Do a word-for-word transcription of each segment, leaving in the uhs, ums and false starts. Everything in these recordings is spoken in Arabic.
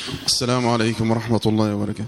السلام عليكم ورحمة الله وبركاته.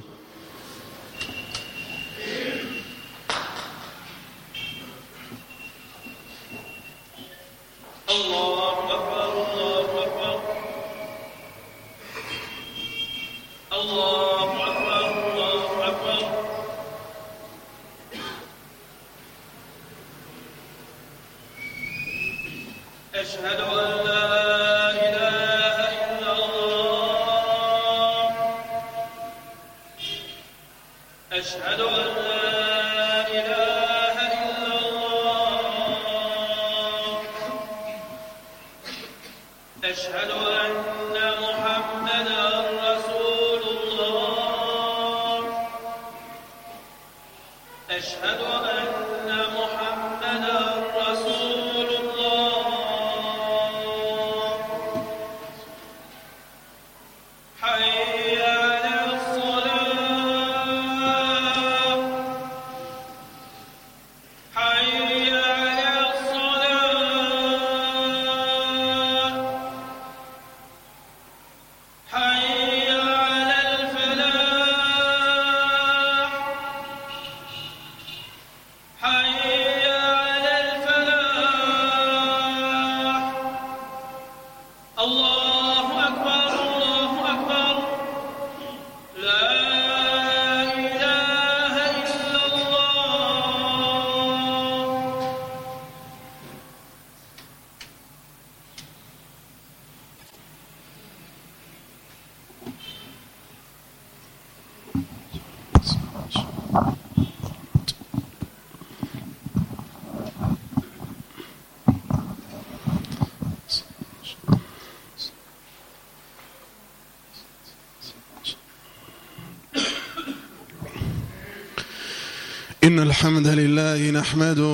إن الحمد لله نحمده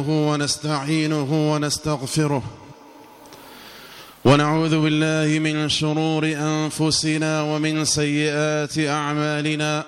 ونستعينه ونستغفره ونعوذ بالله من شرور أنفسنا ومن سيئات أعمالنا.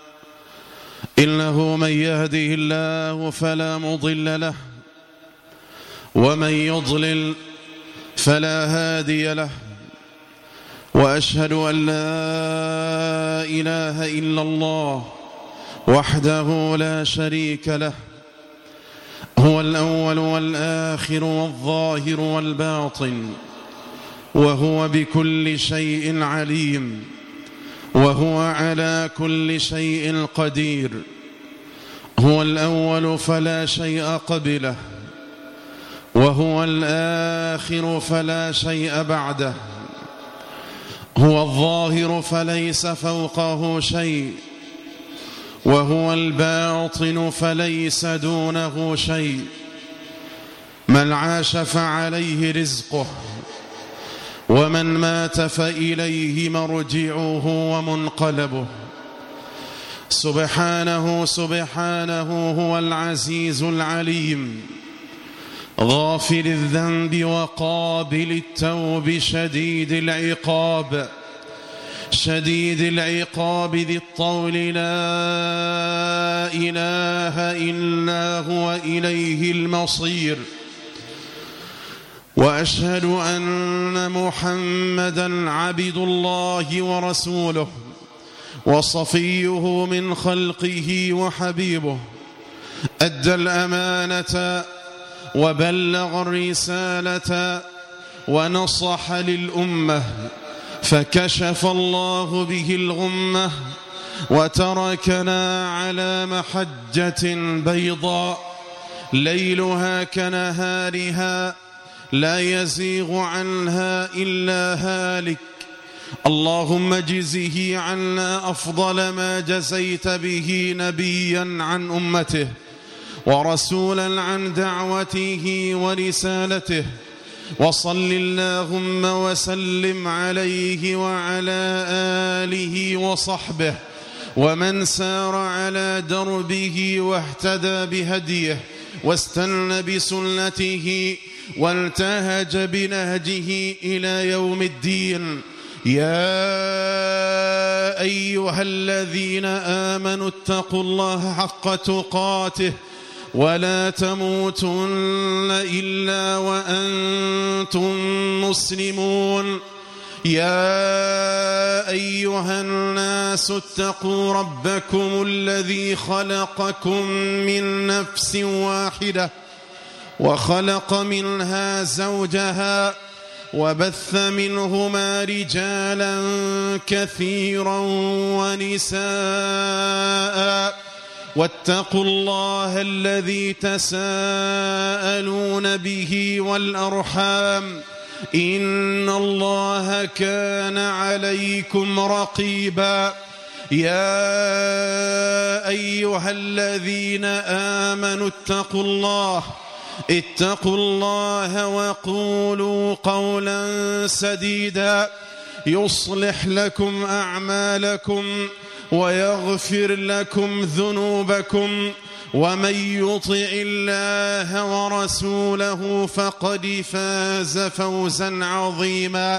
إنه من يهده الله فلا مضل له ومن يضلل فلا هادي له، وأشهد أن لا إله إلا الله وحده لا شريك له، هو الأول والآخر والظاهر والباطن، وهو بكل شيء عليم، وهو على كل شيء قدير. هو الأول فلا شيء قبله، وهو الآخر فلا شيء بعده، هو الظاهر فليس فوقه شيء، وهو الباطن فليس دونه شيء. من عاش فعليه رزقه، ومن مات فإليه مرجعه ومنقلبه. سبحانه سبحانه هو العزيز العليم، غافر الذنب وقابل التوب، شديد العقاب شديد العقاب ذي الطول، لا إله إلا هو إليه المصير. وأشهد أن محمدًا عبد الله ورسوله وصفيه من خلقه وحبيبه، أدى الأمانة وبلغ الرسالة ونصح للأمة، فكشف الله به الغمة وتركنا على محجة بيضاء ليلها كنهارها لا يزيغ عنها إلا هالك. اللهم اجزه عنا أفضل ما جزيت به نبيا عن أمته ورسولا عن دعوته ورسالته، وصل اللهم وسلم عليه وعلى آله وصحبه ومن سار على دربه واهتدى بهديه واستنى بسنته والتهج بنهجه إلى يوم الدين. يا أيها الذين آمنوا اتقوا الله حق تقاته ولا تموتن إلا وأنتم مسلمون. يا أيها الناس اتقوا ربكم الذي خلقكم من نفس واحدة وخلق منها زوجها وبث منهما رجالا كثيرا ونساء واتقوا الله الذي تساءلون به والأرحام إن الله كان عليكم رقيبا يا أيها الذين آمنوا اتقوا الله اتقوا الله وقولوا قولا سديدا يصلح لكم أعمالكم ويغفر لكم ذنوبكم ومن يطع الله ورسوله فقد فاز فوزا عظيما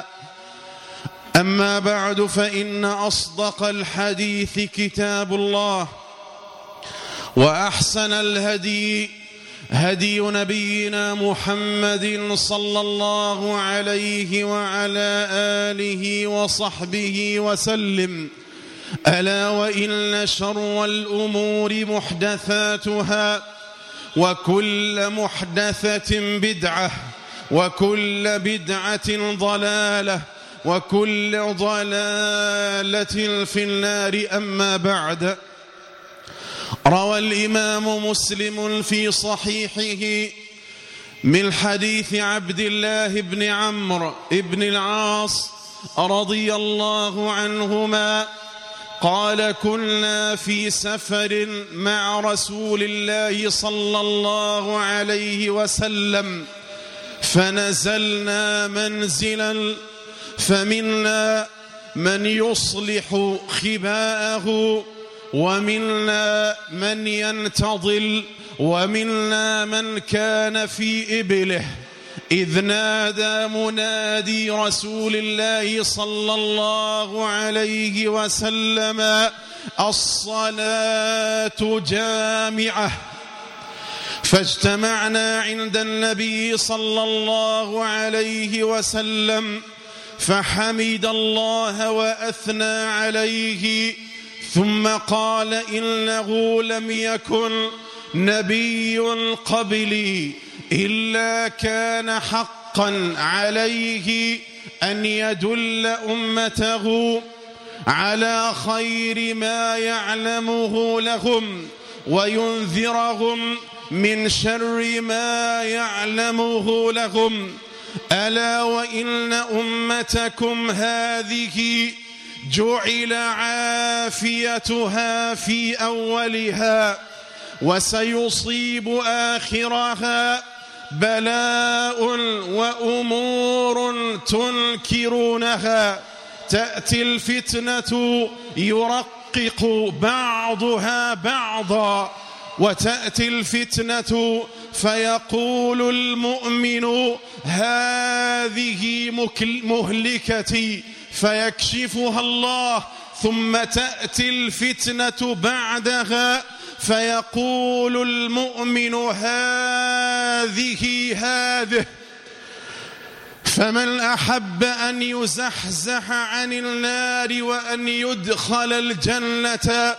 أما بعد فإن أصدق الحديث كتاب الله وأحسن الهدي هدي نبينا محمد صلى الله عليه وعلى آله وصحبه وسلم ألا وإن شر الأمور محدثاتها وكل محدثة بدعة وكل بدعة ضلالة وكل ضلالة في النار أما بعد. روى الإمام مسلم في صحيحه من حديث عبد الله بن عمرو بن العاص رضي الله عنهما قال كنا في سفر مع رسول الله صلى الله عليه وسلم فنزلنا منزلا فمنا من يصلح خباءه ومنا من ينتظل ومنا من كان في إبله إذ نادى منادي رسول الله صلى الله عليه وسلم الصلاة جامعة فاجتمعنا عند النبي صلى الله عليه وسلم فحمد الله وأثنى عليه ثم قال إنه لم يكن نبي قبلي إلا كان حقا عليه أن يدل أمته على خير ما يعلمه لهم وينذرهم من شر ما يعلمه لهم ألا وإن أمتكم هذه جعل عافيتها في أولها وسيصيب آخرها بلاء وأمور تنكرونها تأتي الفتنة يرقق بعضها بعضا وتأتي الفتنة فيقول المؤمن هذه مهلكتي فيكشفها الله ثم تأتي الفتنة بعدها فيقول المؤمن هذه هذه فمن أحب أن يزحزح عن النار وأن يدخل الجنة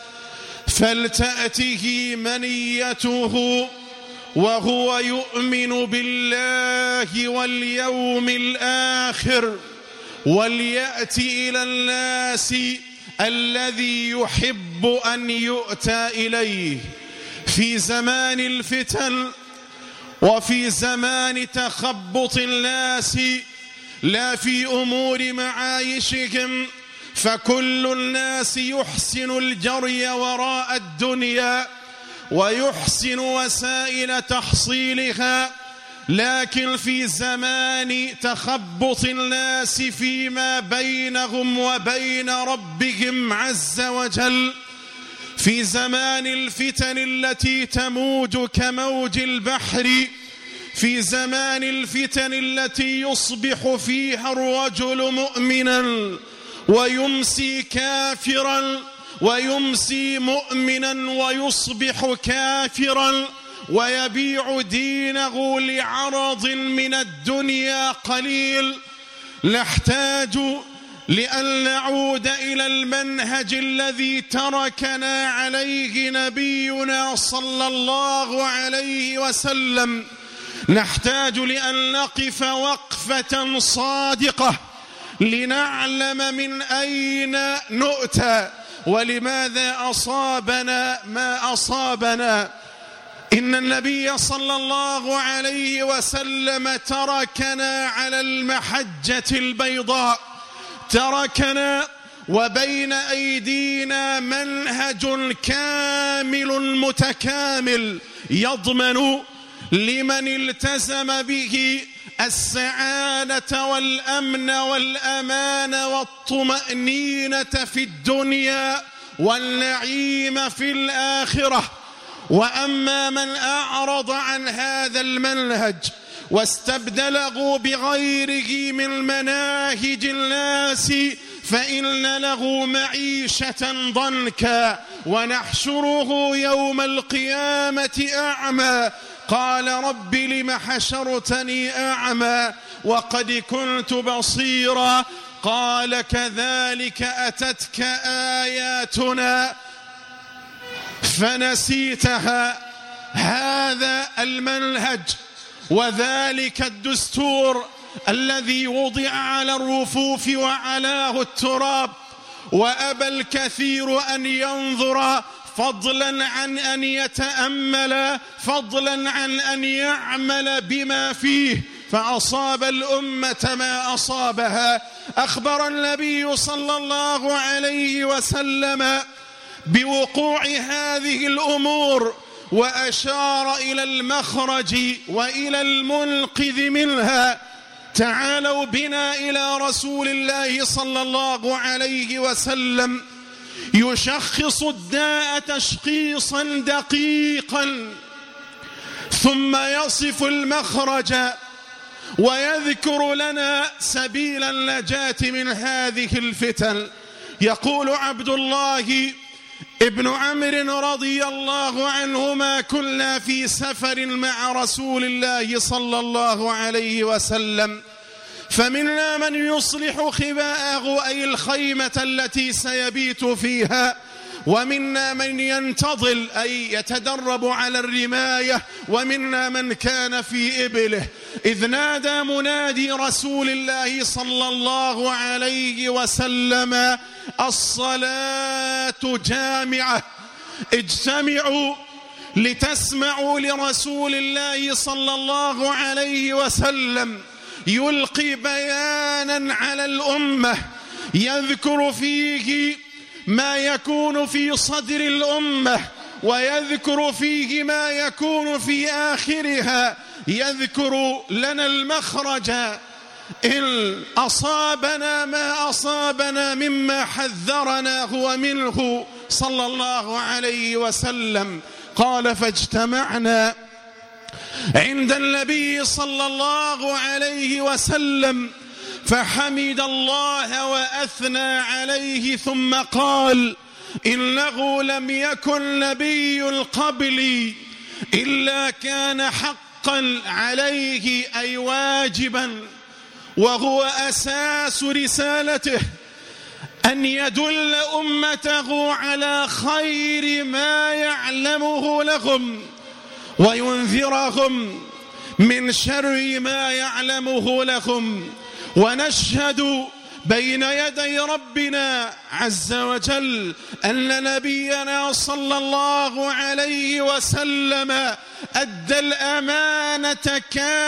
فلتأته منيته وهو يؤمن بالله واليوم الآخر وليأتي إلى الناس الذي يحب أن يؤتى إليه في زمان الفتن وفي زمان تخبط الناس لا في أمور معايشهم فكل الناس يحسن الجري وراء الدنيا ويحسن وسائل تحصيلها لكن في زمان تخبط الناس فيما بينهم وبين ربهم عز وجل في زمان الفتن التي تموج كموج البحر في زمان الفتن التي يصبح فيها الرجل مؤمنا ويمسي كافرا ويمسي مؤمنا ويصبح كافرا ويبيع دينه لعرض من الدنيا قليل نحتاج لأن نعود إلى المنهج الذي تركنا عليه نبينا صلى الله عليه وسلم. نحتاج لأن نقف وقفة صادقة لنعلم من أين نؤتى ولماذا أصابنا ما أصابنا. إن النبي صلى الله عليه وسلم تركنا على المحجة البيضاء، تركنا وبين أيدينا منهج كامل متكامل يضمن لمن التزم به السعادة والأمن والأمان والطمأنينة في الدنيا والنعيم في الآخرة. وأما من أعرض عن هذا المنهج واستبدله بغيره من مناهج الناس فإن له معيشة ضنكا ونحشره يوم القيامة أعمى. قال رب لم حشرتني أعمى وقد كنت بصيرا. قال كذلك أتتك آياتنا فنسيتها. هذا المنهج وذلك الدستور الذي وضع على الرفوف وعلاه التراب، وأبى الكثير أن ينظر فضلا عن أن يتأمل، فضلا عن أن يعمل بما فيه، فأصاب الأمة ما أصابها. أخبر النبي صلى الله عليه وسلم بوقوع هذه الأمور وأشار إلى المخرج وإلى المنقذ منها. تعالوا بنا إلى رسول الله صلى الله عليه وسلم يشخص الداء تشخيصا دقيقا ثم يصف المخرج ويذكر لنا سبيل النجاة من هذه الفتن. يقول عبد الله ابن عمرو رضي الله عنهما: كنا في سفر مع رسول الله صلى الله عليه وسلم فمنا من يصلح خباءه أي الخيمة التي سيبيت فيها، ومنا من ينتظل أي يتدرب على الرماية، ومنا من كان في إبله. إذ نادى منادي رسول الله صلى الله عليه وسلم: الصلاة جامعة، اجتمعوا لتسمعوا لرسول الله صلى الله عليه وسلم يلقي بيانا على الأمة يذكر فيه ما يكون في صدر الأمة ويذكر فيه ما يكون في آخرها، يذكر لنا المخرج إن أصابنا ما أصابنا مما حذرنا هو منه صلى الله عليه وسلم. قال: فاجتمعنا عند النبي صلى الله عليه وسلم فحمد الله وأثنى عليه ثم قال: إنه لم يكن نبي قبلي إلا كان حقا عليه أي واجبا وهو أساس رسالته أن يدل أمته على خير ما يعلمه لهم وينذرهم من شر ما يعلمه لهم. ونشهد بين يدي ربنا عز وجل أن نبينا صلى الله عليه وسلم أدى الأمانة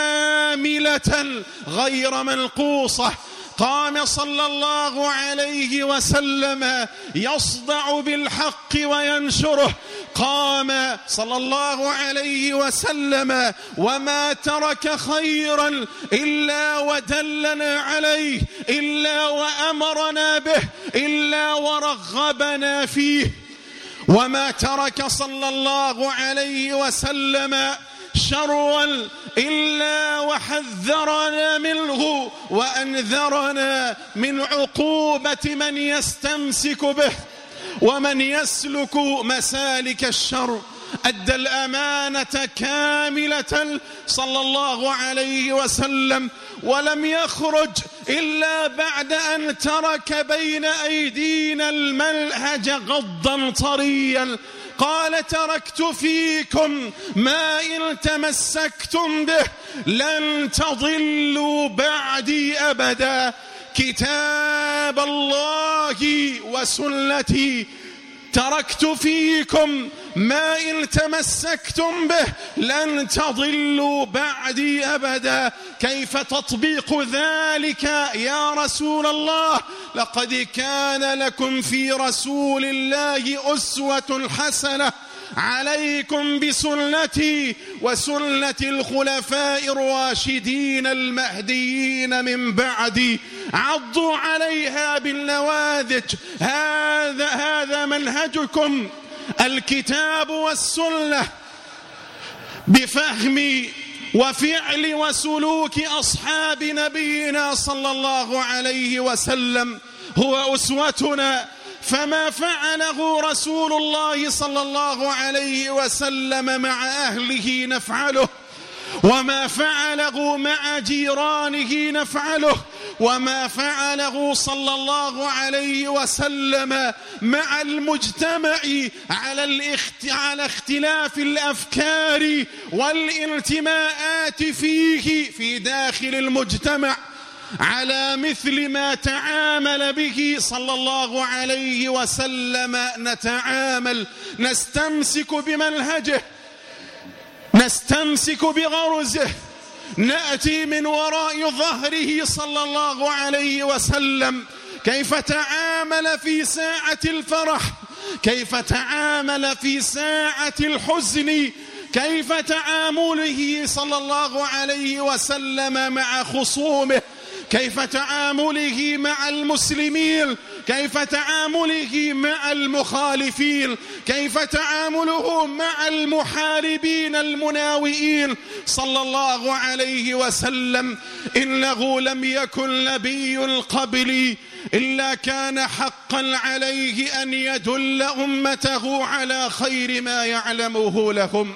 كاملة غير منقوصة. قام صلى الله عليه وسلم يصدع بالحق وينشره. قام صلى الله عليه وسلم وما ترك خيرا إلا ودلنا عليه، إلا وأمرنا به، إلا ورغبنا فيه. وما ترك صلى الله عليه وسلم شرا إلا وحذرنا منه وأنذرنا من عقوبة من يستمسك به ومن يسلك مسالك الشر. أدى الأمانة كاملة صلى الله عليه وسلم، ولم يخرج إلا بعد أن ترك بين أيدينا المنهج غضا طريا. قال: تركت فيكم ما إن تمسكتم به لن تضلوا بعدي أبدا، كتاب الله وسنتي. تركت فيكم ما إن تمسكتم به لن تضلوا بعدي أبدا. كيف تطبيق ذلك يا رسول الله؟ لقد كان لكم في رسول الله أسوة حسنة، عليكم بسنتي وسنة الخلفاء الراشدين المهديين من بعدي، عضوا عليها بالنواذج. هذا هذا منهجكم، الكتاب والسنة، بفهم وفعل وسلوك أصحاب نبينا صلى الله عليه وسلم هو أسوتنا. فما فعله رسول الله صلى الله عليه وسلم مع أهله نفعله، وما فعله مع جيرانه نفعله، وما فعله صلى الله عليه وسلم مع المجتمع على على اختلاف الأفكار والانتماءات فيه في داخل المجتمع، على مثل ما تعامل به صلى الله عليه وسلم نتعامل. نستمسك بمنهجه، نستمسك بغرزه، نأتي من وراء ظهره صلى الله عليه وسلم. كيف تعامل في ساعة الفرح، كيف تعامل في ساعة الحزن، كيف تعامله صلى الله عليه وسلم مع خصومه، كيف تعامله مع المسلمين، كيف تعامله مع المخالفين، كيف تعامله مع المحاربين المناوئين صلى الله عليه وسلم. إنه لم يكن نبي قبلي إلا كان حقا عليه أن يدل أمته على خير ما يعلمه لهم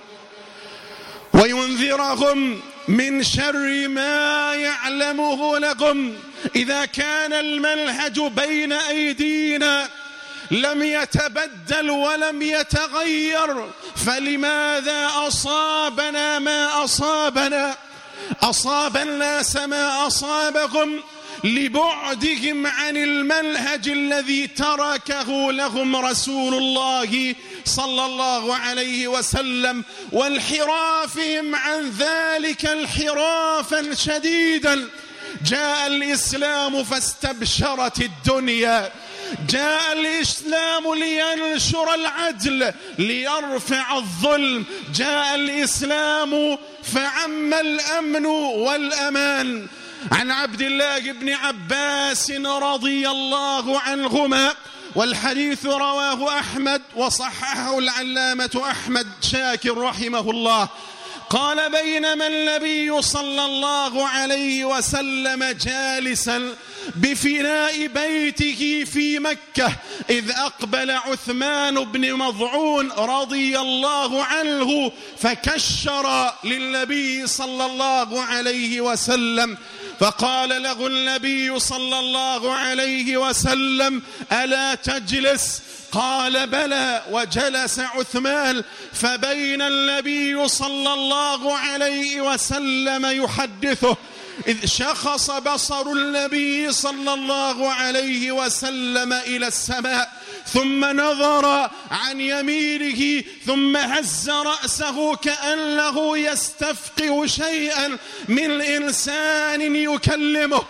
وينذرهم من شر ما يعلمه لكم. إذا كان المنهج بين أيدينا لم يتبدل ولم يتغير، فلماذا أصابنا ما أصابنا؟ أصاب الناس ما أصابهم لبعدهم عن المنهج الذي تركه لهم رسول الله صلى الله عليه وسلم، وانحرافهم عن ذلك انحرافا شديدا. جاء الإسلام فاستبشرت الدنيا، جاء الإسلام لينشر العدل ليرفع الظلم، جاء الإسلام فعم الأمن والأمان. عن عبد الله بن عباس رضي الله عنهما، والحديث رواه أحمد وصححه العلامة أحمد شاكر رحمه الله، قال: بينما النبي صلى الله عليه وسلم جالسا بفناء بيته في مكة إذ أقبل عثمان بن مظعون رضي الله عنه فكشر للنبي صلى الله عليه وسلم، فقال له النبي صلى الله عليه وسلم: ألا تجلس؟ قال: بلى. وجلس عثمان، فبين النبي صلى الله عليه وسلم يحدثه إذ شخص بصر النبي صلى الله عليه وسلم إلى السماء، ثم نظر عن يمينه، ثم هز رأسه كأنه يستفقه شيئا من إنسان يكلمه،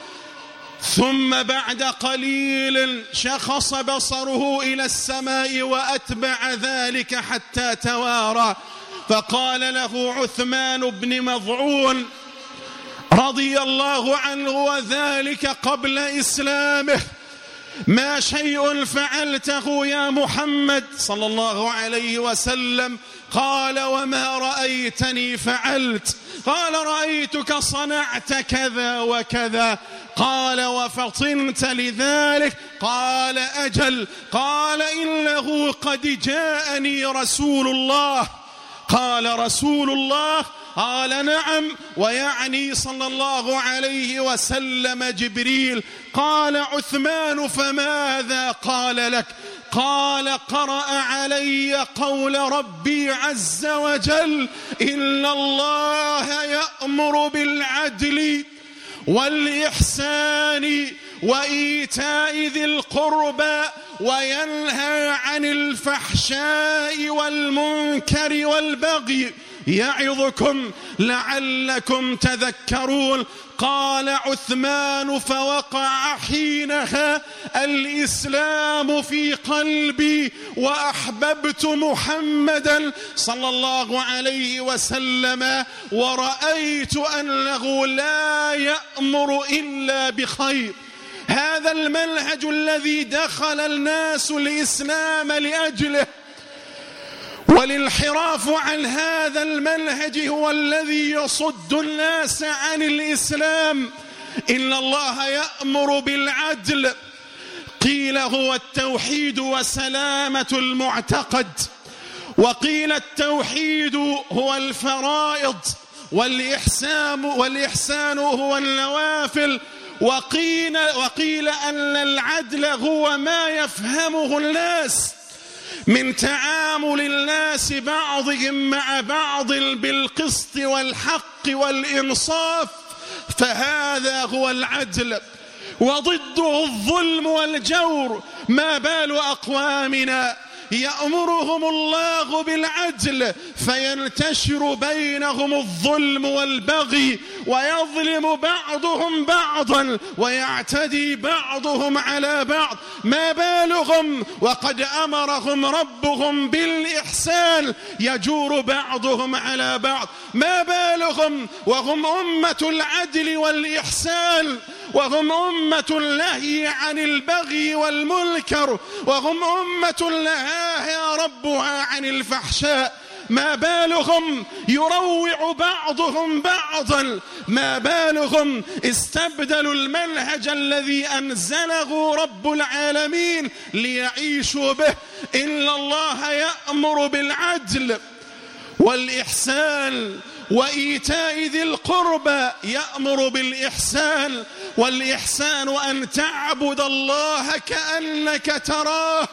ثم بعد قليل شخص بصره إلى السماء وأتبع ذلك حتى توارى، فقال له عثمان بن مظعون رضي الله عنه وذلك قبل إسلامه: ما شيء فعلته يا محمد صلى الله عليه وسلم؟ قال: وما رأيتني فعلت؟ قال: رأيتك صنعت كذا وكذا. قال: وفطنت لذلك؟ قال: أجل. قال: إنه قد جاءني رسول الله قال رسول الله؟ قال نعم، ويعني صلى الله عليه وسلم جبريل. قال عثمان فماذا قال لك؟ قال قرأ علي قول ربي عز وجل إن الله يأمر بالعدل والإحسان وإيتاء ذي القربى وينهى عن الفحشاء والمنكر والبغي يعظكم لعلكم تذكرون. قال عثمان فوقع حينها الإسلام في قلبي وأحببت محمدا صلى الله عليه وسلم ورأيت أنه لا يأمر إلا بخير. هذا المنهج الذي دخل الناس الإسلام لأجله، والانحراف عن هذا المنهج هو الذي يصد الناس عن الإسلام. إن الله يأمر بالعدل، قيل هو التوحيد وسلامة المعتقد، وقيل التوحيد هو الفرائض، والإحسان, والإحسان هو النوافل، وقيل, وقيل أن العدل هو ما يفهمه الناس من تعامل الناس بعضهم مع بعض بالقسط والحق والإنصاف، فهذا هو العدل. وضده الظلم والجور. ما بال أقوامنا يأمرهم الله بالعدل فينتشر بينهم الظلم والبغي ويظلم بعضهم بعضا ويعتدي بعضهم على بعض. ما بالهم وقد أمرهم ربهم بالإحسان يجور بعضهم على بعض. ما بالهم وهم أمة العدل والإحسان، وهم أمة النهي عن البغي والمنكر، وهم أمة نهاها ربها عن الفحشاء. ما بالهم يروع بعضهم بعضا. ما بالهم استبدلوا المنهج الذي أنزله رب العالمين ليعيشوا به. إن الله يأمر بالعدل والإحسان وإيتاء ذي القربى. يأمر بالإحسان، والإحسان أن تعبد الله كأنك تراه،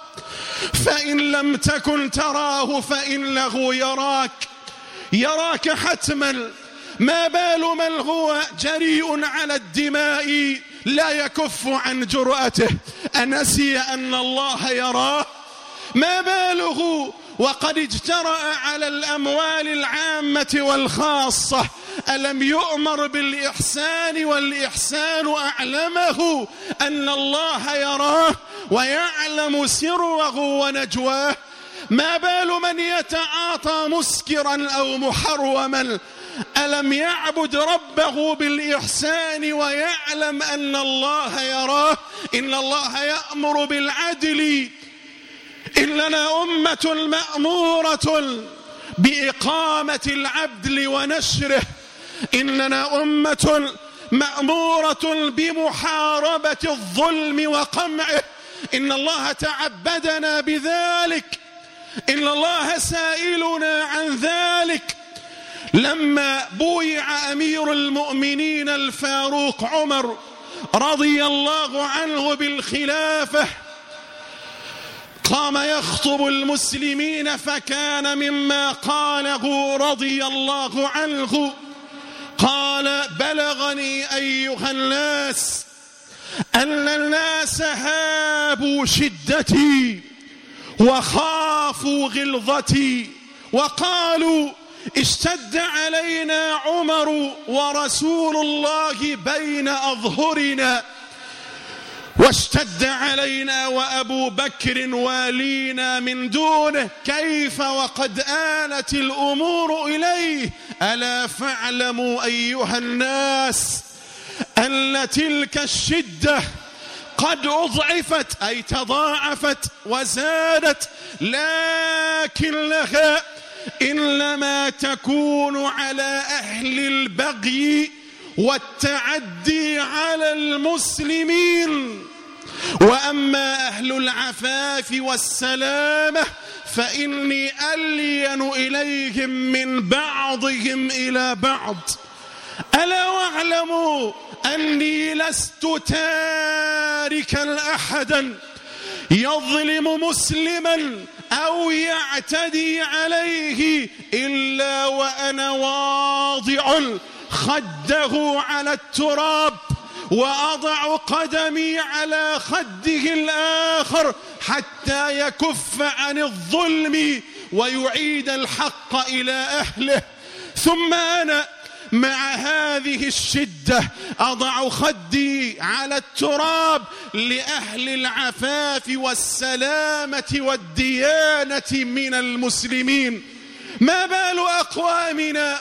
فإن لم تكن تراه فإنه يراك، يراك حتما. ما بال من هو جريء على الدماء لا يكف عن جرأته أنسي أن الله يراه؟ ما باله وقد اجترأ على الأموال العامة والخاصة؟ ألم يؤمر بالإحسان والإحسان أعلمه أن الله يراه ويعلم سره ونجواه؟ ما بال من يتعاطى مسكرا أو محروما؟ ألم يعبد ربه بالإحسان ويعلم أن الله يراه؟ إن الله يأمر بالعدل. إننا أمة مأمورة بإقامة العدل ونشره. إننا أمة مأمورة بمحاربة الظلم وقمعه. إن الله تعبدنا بذلك، إن الله سائلنا عن ذلك. لما بويع أمير المؤمنين الفاروق عمر رضي الله عنه بالخلافة قام يخطب المسلمين، فكان مما قاله رضي الله عنه قال بلغني أيها الناس أن الناس هابوا شدتي وخافوا غلظتي وقالوا اشتد علينا عمر ورسول الله بين أظهرنا، واشتد علينا وأبو بكر والينا من دونه، كيف وقد آلت الأمور إليه؟ ألا فاعلموا أيها الناس أن تلك الشدة قد أضعفت أي تضاعفت وزادت، لكن لها إنما تكون على أهل البغي والتعدي على المسلمين، وأما أهل العفاف والسلامة فإني ألين إليهم من بعضهم إلى بعض. ألا واعلموا أني لست تاركا أحدا يظلم مسلما أو يعتدي عليه إلا وأنا واضع خده على التراب وأضع قدمي على خده الآخر حتى يكف عن الظلم ويعيد الحق إلى أهله. ثم أنا مع هذه الشدة أضع خدي على التراب لأهل العفاف والسلامة والديانة من المسلمين. ما بال أقوامنا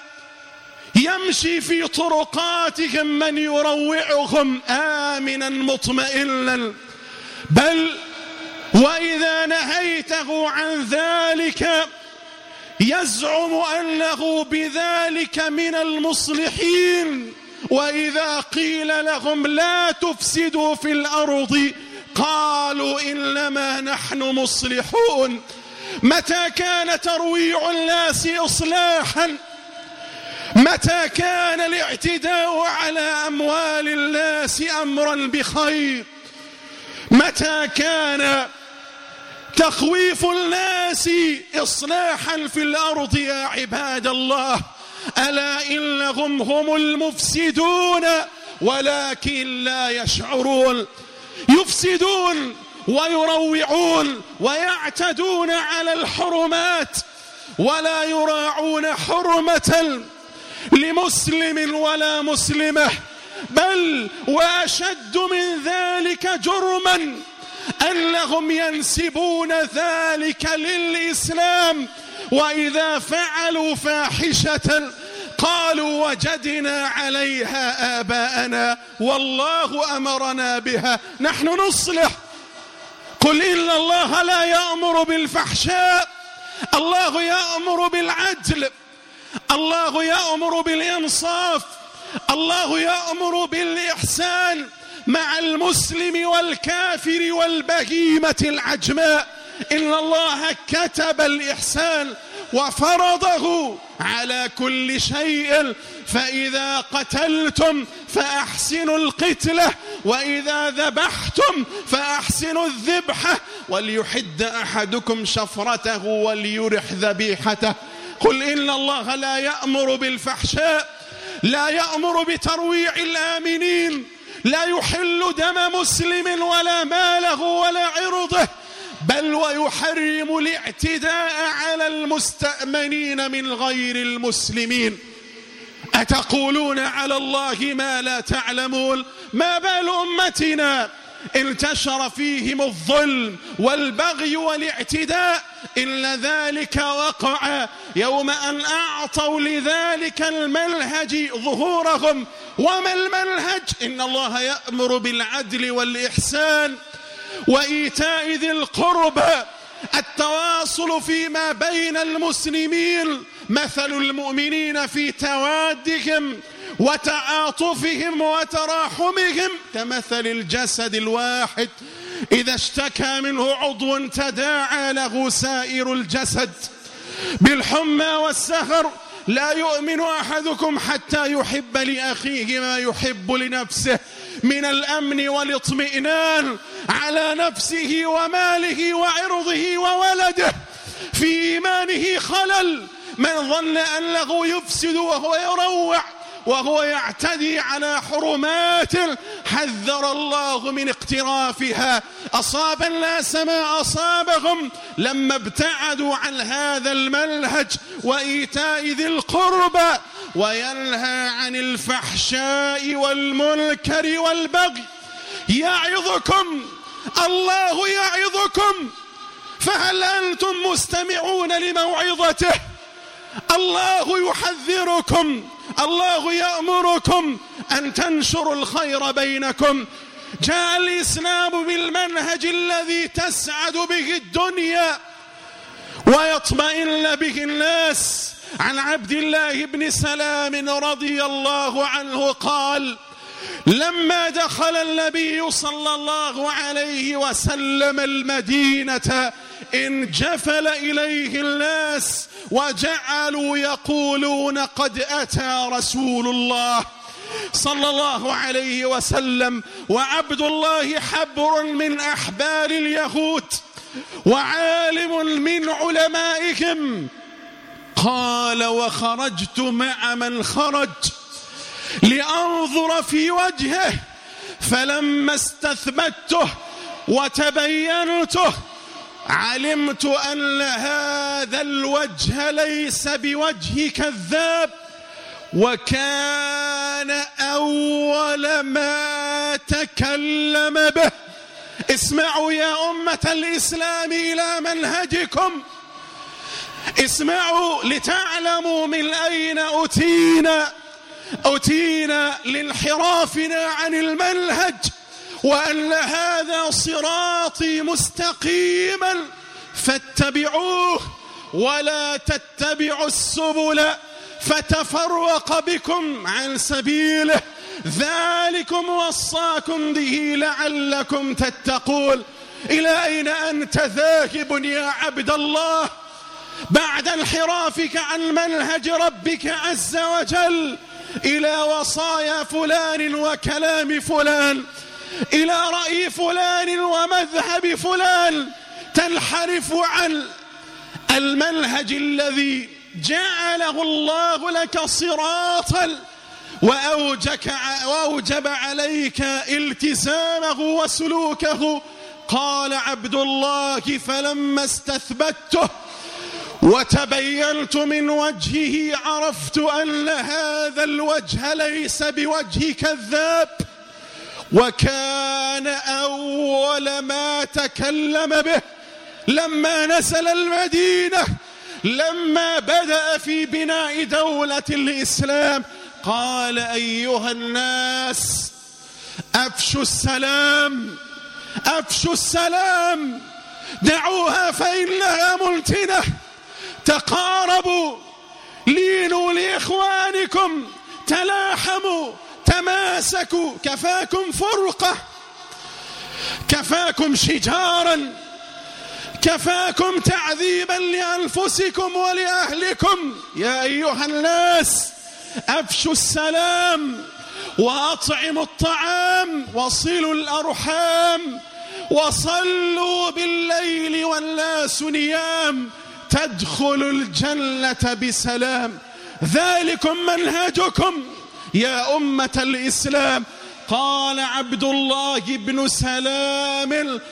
يمشي في طرقاتهم من يروعهم آمنا مطمئنا، بل وإذا نهيته عن ذلك يزعم أنه بذلك من المصلحين، وإذا قيل لهم لا تفسدوا في الأرض قالوا إنما نحن مصلحون. متى كان ترويع الناس إصلاحا؟ متى كان الاعتداء على أموال الناس أمرا بخير؟ متى كان تخويف الناس إصلاحا في الأرض يا عباد الله؟ ألا إنهم هم المفسدون ولكن لا يشعرون. يفسدون ويروعون ويعتدون على الحرمات ولا يراعون حرمة لمسلم ولا مسلمة، بل وأشد من ذلك جرما أنهم ينسبون ذلك للإسلام، وإذا فعلوا فاحشة قالوا وجدنا عليها آباءنا والله أمرنا بها نحن نصلح. قل إن الله لا يأمر بالفحشاء، الله يأمر بالعدل، الله يأمر بالإنصاف، الله يأمر بالإحسان مع المسلم والكافر والبهيمة العجماء. إن الله كتب الإحسان وفرضه على كل شيء، فإذا قتلتم فأحسنوا القتلة وإذا ذبحتم فأحسنوا الذبحة وليحد أحدكم شفرته وليرح ذبيحته. قل إن الله لا يأمر بالفحشاء، لا يأمر بترويع الآمنين، لا يحل دم مسلم ولا ماله ولا عرضه، بل ويحرم الاعتداء على المستأمنين من غير المسلمين. أتقولون على الله ما لا تعلمون؟ ما بال أمتنا انتشر فيهم الظلم والبغي والاعتداء إلا ذلك وقع يوم أن أعطوا لذلك المنهج ظهورهم. وما المنهج؟ إن الله يأمر بالعدل والإحسان وإيتاء ذي القربى، التواصل فيما بين المسلمين، مثل المؤمنين في توادهم وتعاطفهم وتراحمهم كمثل الجسد الواحد إذا اشتكى منه عضو تداعى له سائر الجسد بالحمى والسهر. لا يؤمن أحدكم حتى يحب لأخيه ما يحب لنفسه من الأمن والاطمئنان على نفسه وماله وعرضه وولده. في إيمانه خلل من ظن أنه يفسد وهو يروع وهو يعتدي على حرمات حذر الله من اقترافها. أصاب الناس ما أصابهم لما ابتعدوا عن هذا المنهج وإيتاء ذي القربى، وينهى عن الفحشاء والمنكر والبغي. يعظكم الله يعظكم، فهل أنتم مستمعون لموعظته؟ الله يحذركم، الله يأمركم أن تنشروا الخير بينكم. جاء الإسلام بالمنهج الذي تسعد به الدنيا ويطمئن به الناس. عن عبد الله بن سلام رضي الله عنه قال: لما دخل النبي صلى الله عليه وسلم المدينة انجفل إليه الناس وجعلوا يقولون قد أتى رسول الله صلى الله عليه وسلم. وعبد الله حبر من أحبار اليهود وعالم من علمائهم. قال: وخرجت مع من خرج لأنظر في وجهه، فلما استثبته وتبينته علمت أن هذا الوجه ليس بوجه كذاب، وكان أول ما تكلم به. اسمعوا يا أمة الإسلام إلى منهجكم، اسمعوا لتعلموا من أين أتينا. أتينا لانحرافنا عن المنهج، وأن هذا صراطي مستقيما فاتبعوه ولا تتبعوا السبل فتفرق بكم عن سبيله، ذلكم وصاكم به لعلكم تتقون. إلى أين أنت ذاهب يا عبد الله بعد انحرافك عن منهج ربك عز وجل؟ إلى وصايا فلان وكلام فلان، إلى رأي فلان ومذهب فلان، تنحرف عن المنهج الذي جعله الله لك صراطا وأوجك وأوجب عليك التزامه وسلوكه. قال عبد الله: فلما استثبته وتبينت من وجهه عرفت أن هذا الوجه ليس بوجه كذاب، وكان أول ما تكلم به لما نزل المدينة، لما بدأ في بناء دولة الإسلام، قال: أيها الناس أفشوا السلام، أفشوا السلام، دعوها فإنها منتنة، تقاربوا، لينوا لإخوانكم، تلاحموا، تماسكوا، كفاكم فرقة، كفاكم شجارا، كفاكم تعذيبا لأنفسكم ولأهلكم. يا أيها الناس أفشوا السلام وأطعموا الطعام وصلوا الأرحام وصلوا بالليل والناس نيام تدخلوا الجنة بسلام. ذلكم منهجكم يا أمة الإسلام. قال عبد الله بن سلام: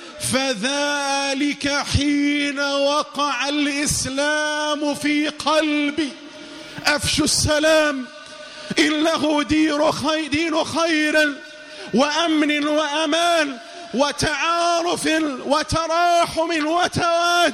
فذلك حين وقع الإسلام في قلبي. أفشوا السلام، إنه دين خير وأمن وأمان وتعارف وتراحم وتواد.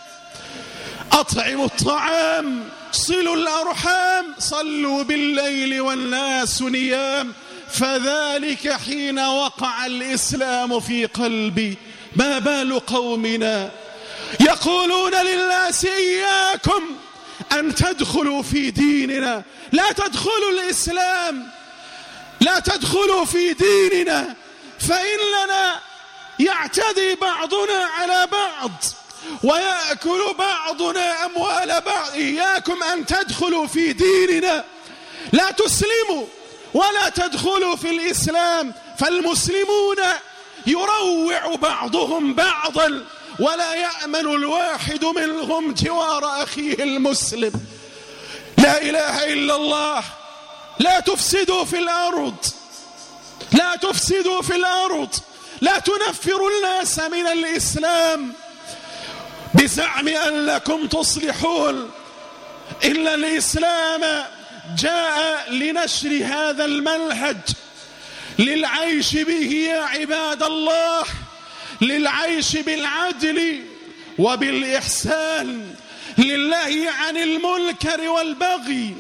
أطعموا الطعام، صلوا الأرحام، صلوا بالليل والناس نيام، فذلك حين وقع الإسلام في قلبي. ما بال قومنا يقولون للناس: إياكم أن تدخلوا في ديننا، لا تدخلوا الإسلام، لا تدخلوا في ديننا، فإننا يعتدي بعضنا على بعض ويأكل بعضنا أموال بعض. إياكم أن تدخلوا في ديننا، لا تسلموا ولا تدخلوا في الإسلام، فالمسلمون يروع بعضهم بعضا ولا يأمن الواحد منهم جوار أخيه المسلم. لا إله إلا الله. لا تفسدوا في الأرض، لا تفسدوا في الأرض، لا تنفروا الناس من الإسلام بزعم أنكم تصلحون. إن الإسلام جاء لنشر هذا المنهج، للعيش به يا عباد الله، للعيش بالعدل وبالإحسان، لله عن المنكر والبغي،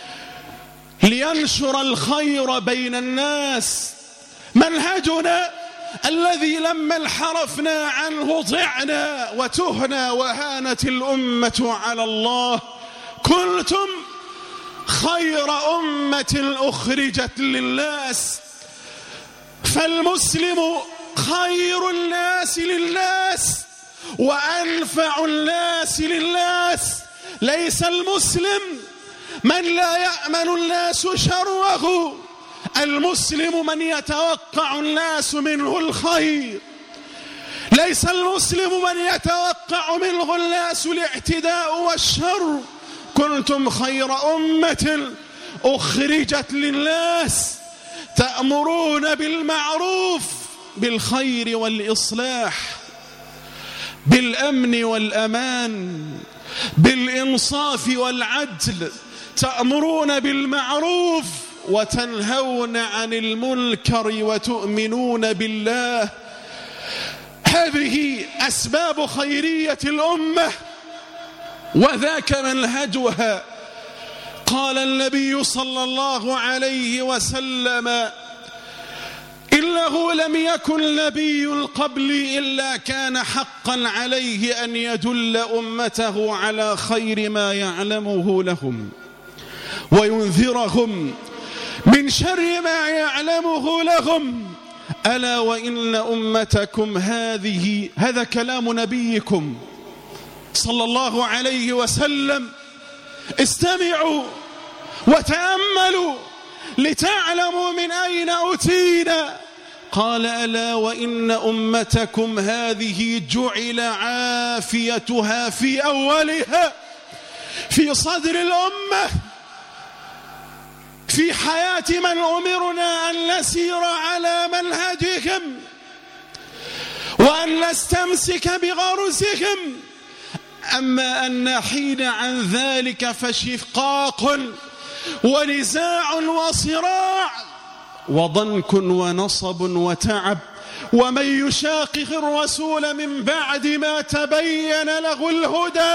لينشر الخير بين الناس. منهجنا الذي لما انحرفنا عنه ضعنا وتهنا وهانت الأمة على الله. كنتم خير أمة أخرجت للناس، فالمسلم خير الناس للناس، وأنفع الناس للناس. ليس المسلم من لا يأمن الناس شره، المسلم من يتوقع الناس منه الخير. ليس المسلم من يتوقع منه الناس الاعتداء والشر. كنتم خير أمة أخرجت للناس تأمرون بالمعروف، بالخير والإصلاح، بالأمن والأمان، بالإنصاف والعدل، تأمرون بالمعروف وتنهون عن المنكر وتؤمنون بالله. هذه أسباب خيرية الأمة وذاك منهجها. قال النبي صلى الله عليه وسلم: إنه لم يكن نبي قبلي إلا كان حقا عليه أن يدل أمته على خير ما يعلمه لهم وينذرهم من شر ما يعلمه لهم. ألا وإن أمتكم هذه، هذا كلام نبيكم صلى الله عليه وسلم، استمعوا وتأملوا لتعلموا من أين أتينا. قال: ألا وإن أمتكم هذه جعل عافيتها في أولها، في صدر الأمة، في حياة من أمرنا أن نسير على منهجهم وأن نستمسك بغرزهم. أما أن نحيد عن ذلك فشقاق ونزاع وصراع وضنك ونصب وتعب. ومن يشاقق الرسول من بعد ما تبين له الهدى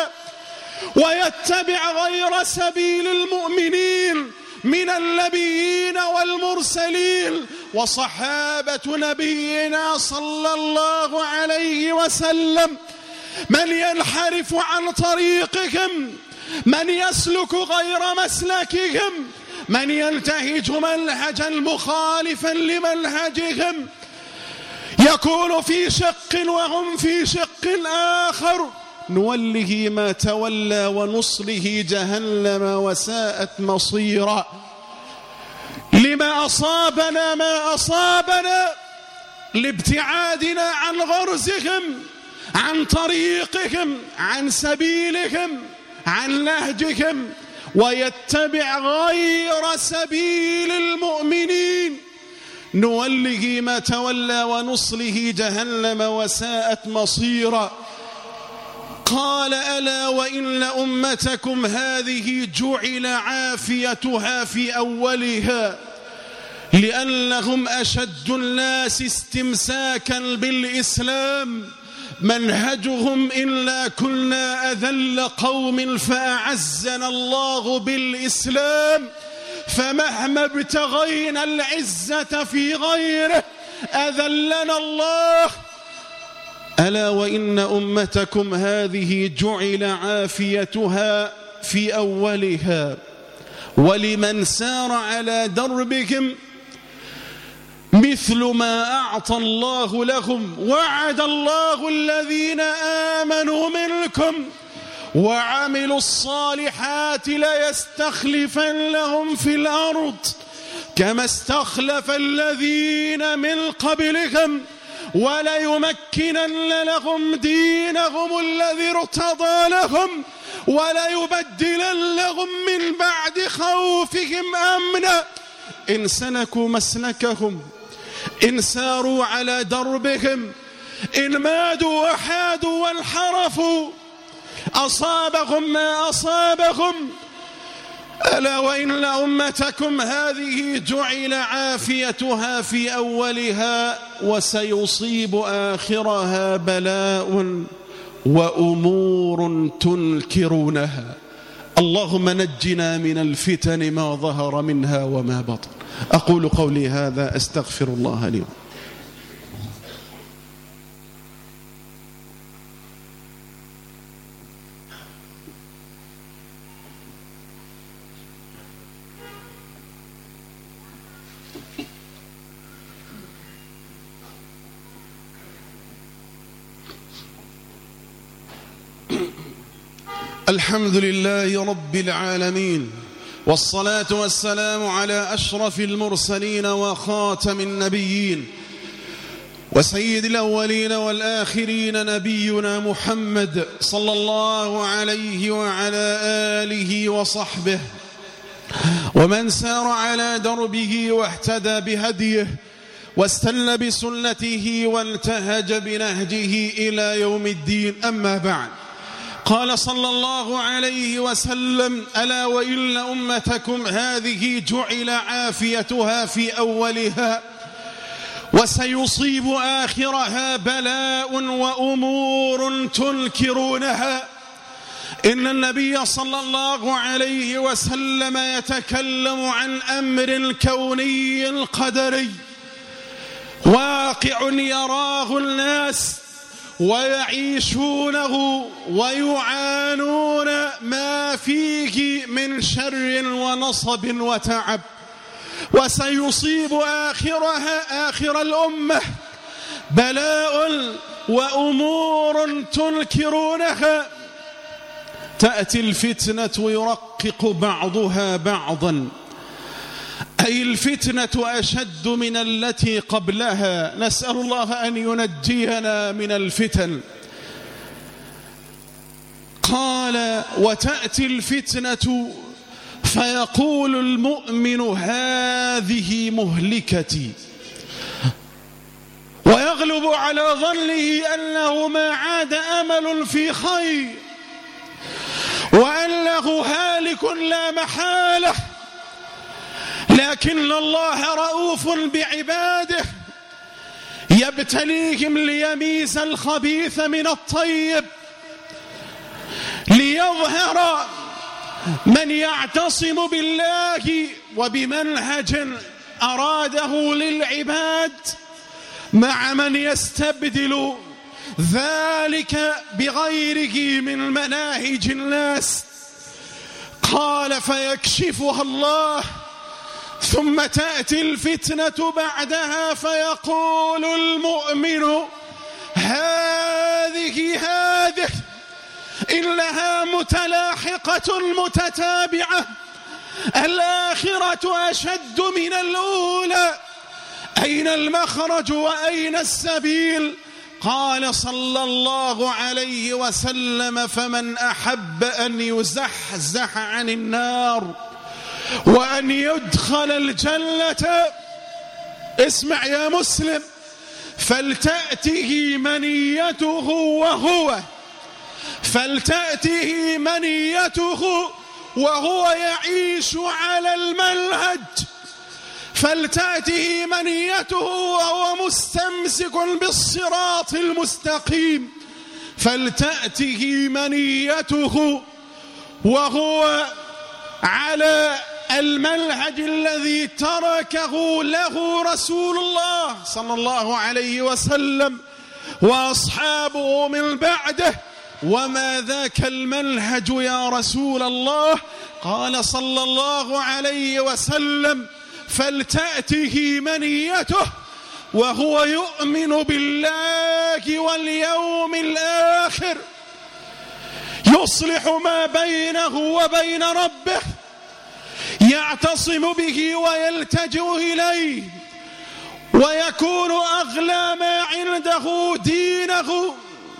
ويتبع غير سبيل المؤمنين من النبيين والمرسلين وصحابة نبينا صلى الله عليه وسلم، من ينحرف عن طريقهم، من يسلك غير مسلكهم، من ينتهج منهجا مخالفا لمنهجهم، يكون في شق وهم في شق آخر، نوله ما تولى ونصله جهنم وساءت مصيرا. لما أصابنا ما أصابنا لابتعادنا عن غرزهم، عن طريقهم، عن سبيلهم، عن نهجهم، ويتبع غير سبيل المؤمنين، نوله ما تولى ونصله جهنم وساءت مصيرا. قال: ألا وإن أمتكم هذه جعل عافيتها في أولها، لأنهم أشد الناس استمساكا بالإسلام، منهجهم إلا كنا أذل قوم فأعزنا الله بالإسلام، فمهما ابتغينا العزة في غيره أذلنا الله. ألا وإن أمتكم هذه جعل عافيتها في أولها، ولمن سار على دربهم مثل ما أعطى الله لهم. وعد الله الذين آمنوا منكم وعملوا الصالحات ليستخلفنهم في الأرض كما استخلف الذين من قبلهم وليمكنن لهم دينهم الذي ارتضى لهم وليبدلنهم من بعد خوفهم أمنا. إن سلكوا مسلكهم، إن ساروا على دربهم، إن مادوا وحادوا وانحرفوا، أصابهم ما أصابهم. ألا وإن أمتكم هذه جعل عافيتها في أولها وسيصيب آخرها بلاء وأمور تنكرونها. اللهم نجنا من الفتن ما ظهر منها وما بطن. أقول قولي هذا أستغفر الله لي. الحمد لله رب العالمين، والصلاة والسلام على أشرف المرسلين وخاتم النبيين وسيد الأولين والآخرين نبينا محمد صلى الله عليه وعلى آله وصحبه ومن سار على دربه واهتدى بهديه واستنى بسنته وانتهج بنهجه إلى يوم الدين. أما بعد، قال صلى الله عليه وسلم: ألا وإن أمتكم هذه جعل عافيتها في أولها وسيصيب آخرها بلاء وأمور تنكرونها. إن النبي صلى الله عليه وسلم يتكلم عن أمر كوني قدري واقع يراه الناس ويعيشونه ويعانون ما فيه من شر ونصب وتعب، وسيصيب آخرها آخر الأمة بلاء وأمور تنكرونها. تأتي الفتنة يرقق بعضها بعضا، أي الفتنة أشد من التي قبلها. نسأل الله أن ينجينا من الفتن. قال: وتأتي الفتنة فيقول المؤمن: هذه مهلكتي، ويغلب على ظنه أنه ما عاد أمل في خير، وأنه هالك لا محالة. لكن الله رؤوف بعباده يبتليهم ليميز الخبيث من الطيب، ليظهر من يعتصم بالله وبمنهج أراده للعباد مع من يستبدل ذلك بغيره من مناهج الناس. قال: فيكشفها الله، ثم تأتي الفتنة بعدها فيقول المؤمن: هذه هذه، إنها متلاحقة متتابعة، الآخرة أشد من الأولى، أين المخرج وأين السبيل؟ قال صلى الله عليه وسلم: فمن أحب أن يزحزح عن النار وأن يدخل الجنة، اسمع يا مسلم، فلتأته منيته وهو فلتأته منيته وهو يعيش على المنهج، فلتأته منيته وهو مستمسك بالصراط المستقيم، فلتأته منيته وهو على المنهج الذي تركه له رسول الله صلى الله عليه وسلم وأصحابه من بعده. وما ذاك المنهج يا رسول الله؟ قال صلى الله عليه وسلم: فلتأته منيته وهو يؤمن بالله واليوم الآخر، يصلح ما بينه وبين ربه، يعتصم به ويلتجئ إليه، ويكون أغلى ما عنده دينه.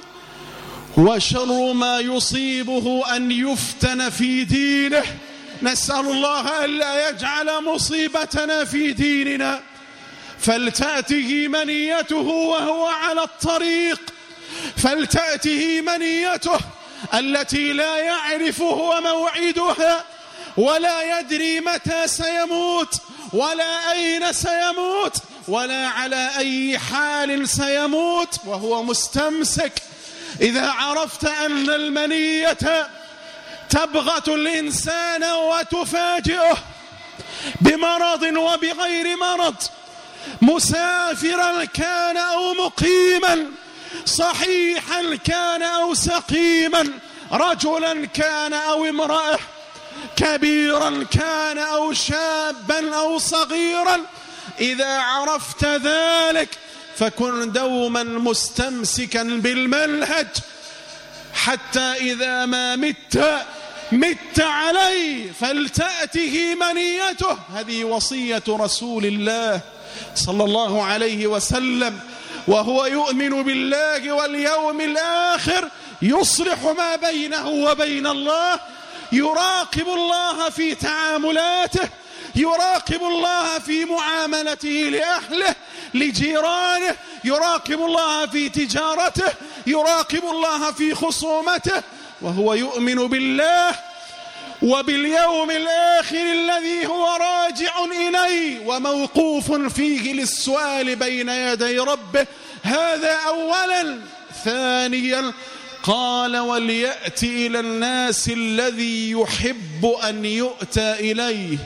وشر ما يصيبه أن يفتن في دينه. نسأل الله ألا يجعل مصيبتنا في ديننا. فلتأته منيته وهو على الطريق، فلتأته منيته التي لا يعرف هو موعدها ولا يدري متى سيموت ولا أين سيموت ولا على أي حال سيموت، وهو مستمسك. إذا عرفت أن المنية تبغت الإنسان وتفاجئه بمرض وبغير مرض، مسافرا كان أو مقيما، صحيحا كان أو سقيما، رجلا كان أو امرأة، كبيرا كان أو شابا أو صغيرا، إذا عرفت ذلك فكن دوما مستمسكا بالمنهج حتى إذا ما مت مت عليه فلتأته منيته. هذه وصية رسول الله صلى الله عليه وسلم، وهو يؤمن بالله واليوم الآخر، يصلح ما بينه وبين الله، يراقب الله في تعاملاته، يراقب الله في معاملته لأهله لجيرانه، يراقب الله في تجارته، يراقب الله في خصومته، وهو يؤمن بالله وباليوم الآخر الذي هو راجع إليه وموقوف فيه للسؤال بين يدي ربه. هذا أولا. ثانيا قال وليأتي إلى الناس الذي يحب أن يؤتى إليه،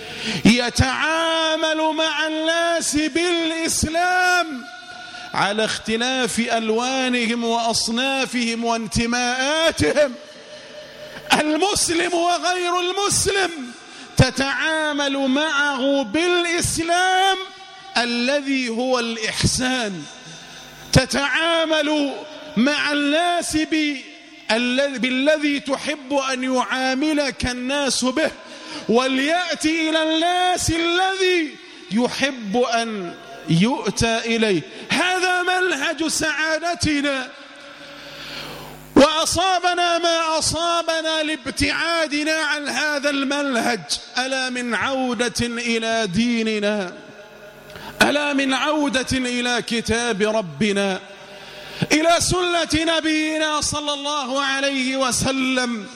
يتعامل مع الناس بالإسلام على اختلاف ألوانهم وأصنافهم وانتماءاتهم. المسلم وغير المسلم تتعامل معه بالإسلام الذي هو الإحسان، تتعامل مع الناس بالذي تحب أن يعاملك الناس به. وليأتي إلى الناس الذي يحب أن يؤتى إليه. هذا منهج سعادتنا، وأصابنا ما أصابنا لابتعادنا عن هذا المنهج. ألا من عودة إلى ديننا، ألا من عودة إلى كتاب ربنا، إلى سنة نبينا صلى الله عليه وسلم.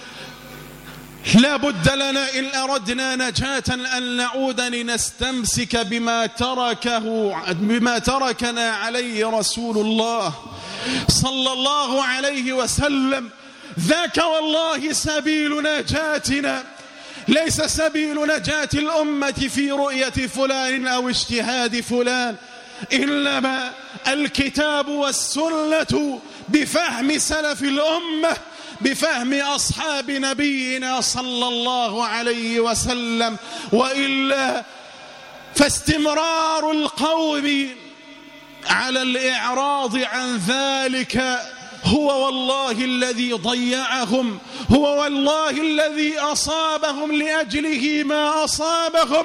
لا بد لنا إن أردنا نجاة أن نعود لنستمسك بما تركه بما تركنا عليه رسول الله صلى الله عليه وسلم. ذاك والله سبيل نجاتنا، ليس سبيل نجاة الأمة في رؤية فلان أو اجتهاد فلان، إنما الكتاب والسنة بفهم سلف الأمة، بفهم أصحاب نبينا صلى الله عليه وسلم. وإلا فاستمرار القوم على الإعراض عن ذلك هو والله الذي ضيعهم، هو والله الذي أصابهم لأجله ما أصابهم.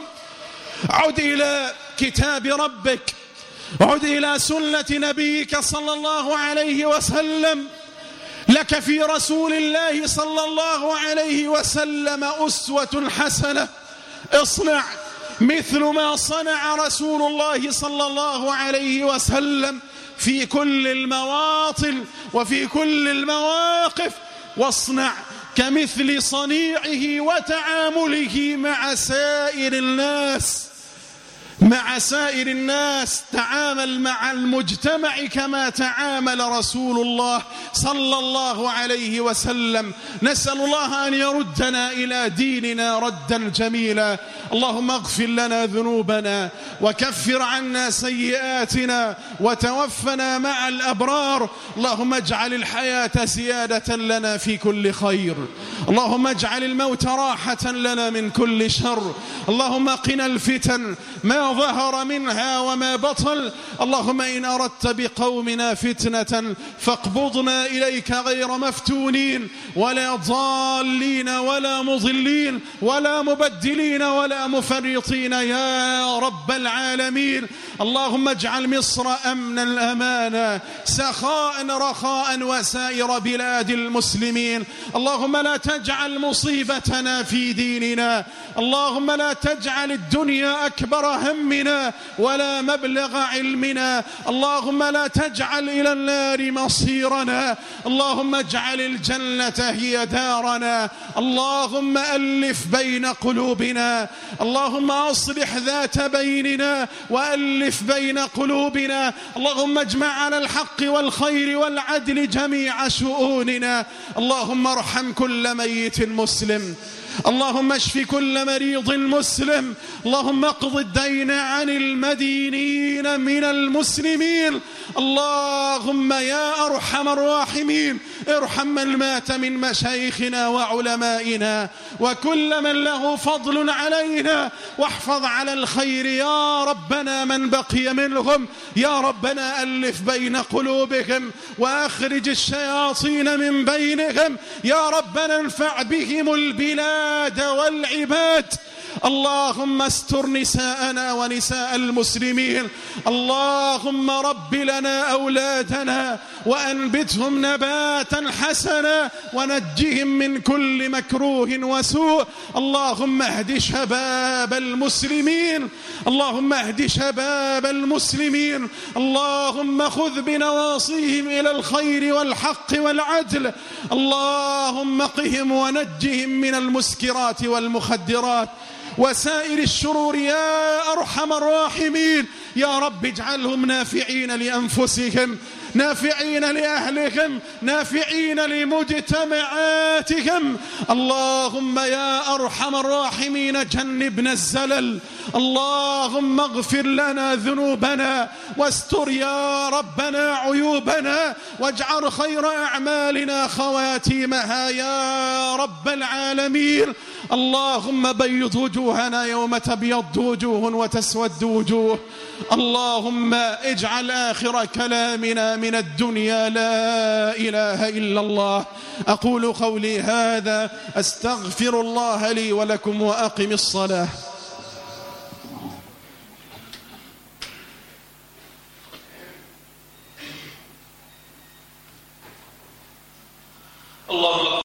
عد إلى كتاب ربك، عد إلى سنة نبيك صلى الله عليه وسلم. لك في رسول الله صلى الله عليه وسلم أسوة حسنة. اصنع مثل ما صنع رسول الله صلى الله عليه وسلم في كل المواطن وفي كل المواقف، واصنع كمثل صنيعه وتعامله مع سائر الناس. مع سائر الناس تعامل مع المجتمع كما تعامل رسول الله صلى الله عليه وسلم. نسأل الله أن يردنا إلى ديننا ردا جميلا. اللهم اغفر لنا ذنوبنا وكفر عنا سيئاتنا وتوفنا مع الأبرار. اللهم اجعل الحياة زيادة لنا في كل خير، اللهم اجعل الموت راحة لنا من كل شر. اللهم قنا الفتن ما ظهر منها وما بطن. اللهم إن أردت بقومنا فتنة فاقبضنا إليك غير مفتونين ولا ضالين ولا مضلين ولا مبدلين ولا مفرطين يا رب العالمين. اللهم اجعل مصر أمنا أمانا سخاء رخاء وسائر بلاد المسلمين. اللهم لا تجعل مصيبتنا في ديننا، اللهم لا تجعل الدنيا أكبر همنا ولا مبلغ علمنا، اللهم لا تجعل إلى النار مصيرنا، اللهم اجعل الجنة هي دارنا. اللهم ألف بين قلوبنا، اللهم أصلح ذات بيننا وألف بين قلوبنا. اللهم اجمع على الحق والخير والعدل جميع شؤوننا. اللهم ارحم كل ميت مسلم، اللهم اشف كل مريض مسلم، اللهم اقض الدين عن المدينين من المسلمين. اللهم يا أرحم الراحمين ارحم من مات من مشايخنا وعلمائنا وكل من له فضل علينا، واحفظ على الخير يا ربنا من بقي منهم، يا ربنا ألف بين قلوبهم وأخرج الشياطين من بينهم، يا ربنا انفع بهم البلاد والعباد. اللهم استر نساءنا ونساء المسلمين، اللهم رب لنا أولادنا وأنبتهم نباتا حسنا ونجهم من كل مكروه وسوء. اللهم اهد شباب المسلمين، اللهم اهد شباب المسلمين، اللهم خذ بنواصيهم إلى الخير والحق والعدل، اللهم قهم ونجهم من المسكرات والمخدرات وسائر الشرور يا أرحم الراحمين. يا رب اجعلهم نافعين لأنفسهم، نافعين لأهلهم، نافعين لمجتمعاتهم. اللهم يا أرحم الراحمين جنبنا الزلل، اللهم اغفر لنا ذنوبنا واستر يا ربنا عيوبنا، واجعل خير أعمالنا خواتيمها يا رب العالمين. اللهم بيض وجوهنا يوم تبيض وجوه وتسود وجوه. اللهم اجعل آخر كلامنا من الدنيا لا إله إلا الله. أقول قولي هذا أستغفر الله لي ولكم وأقم الصلاة. الله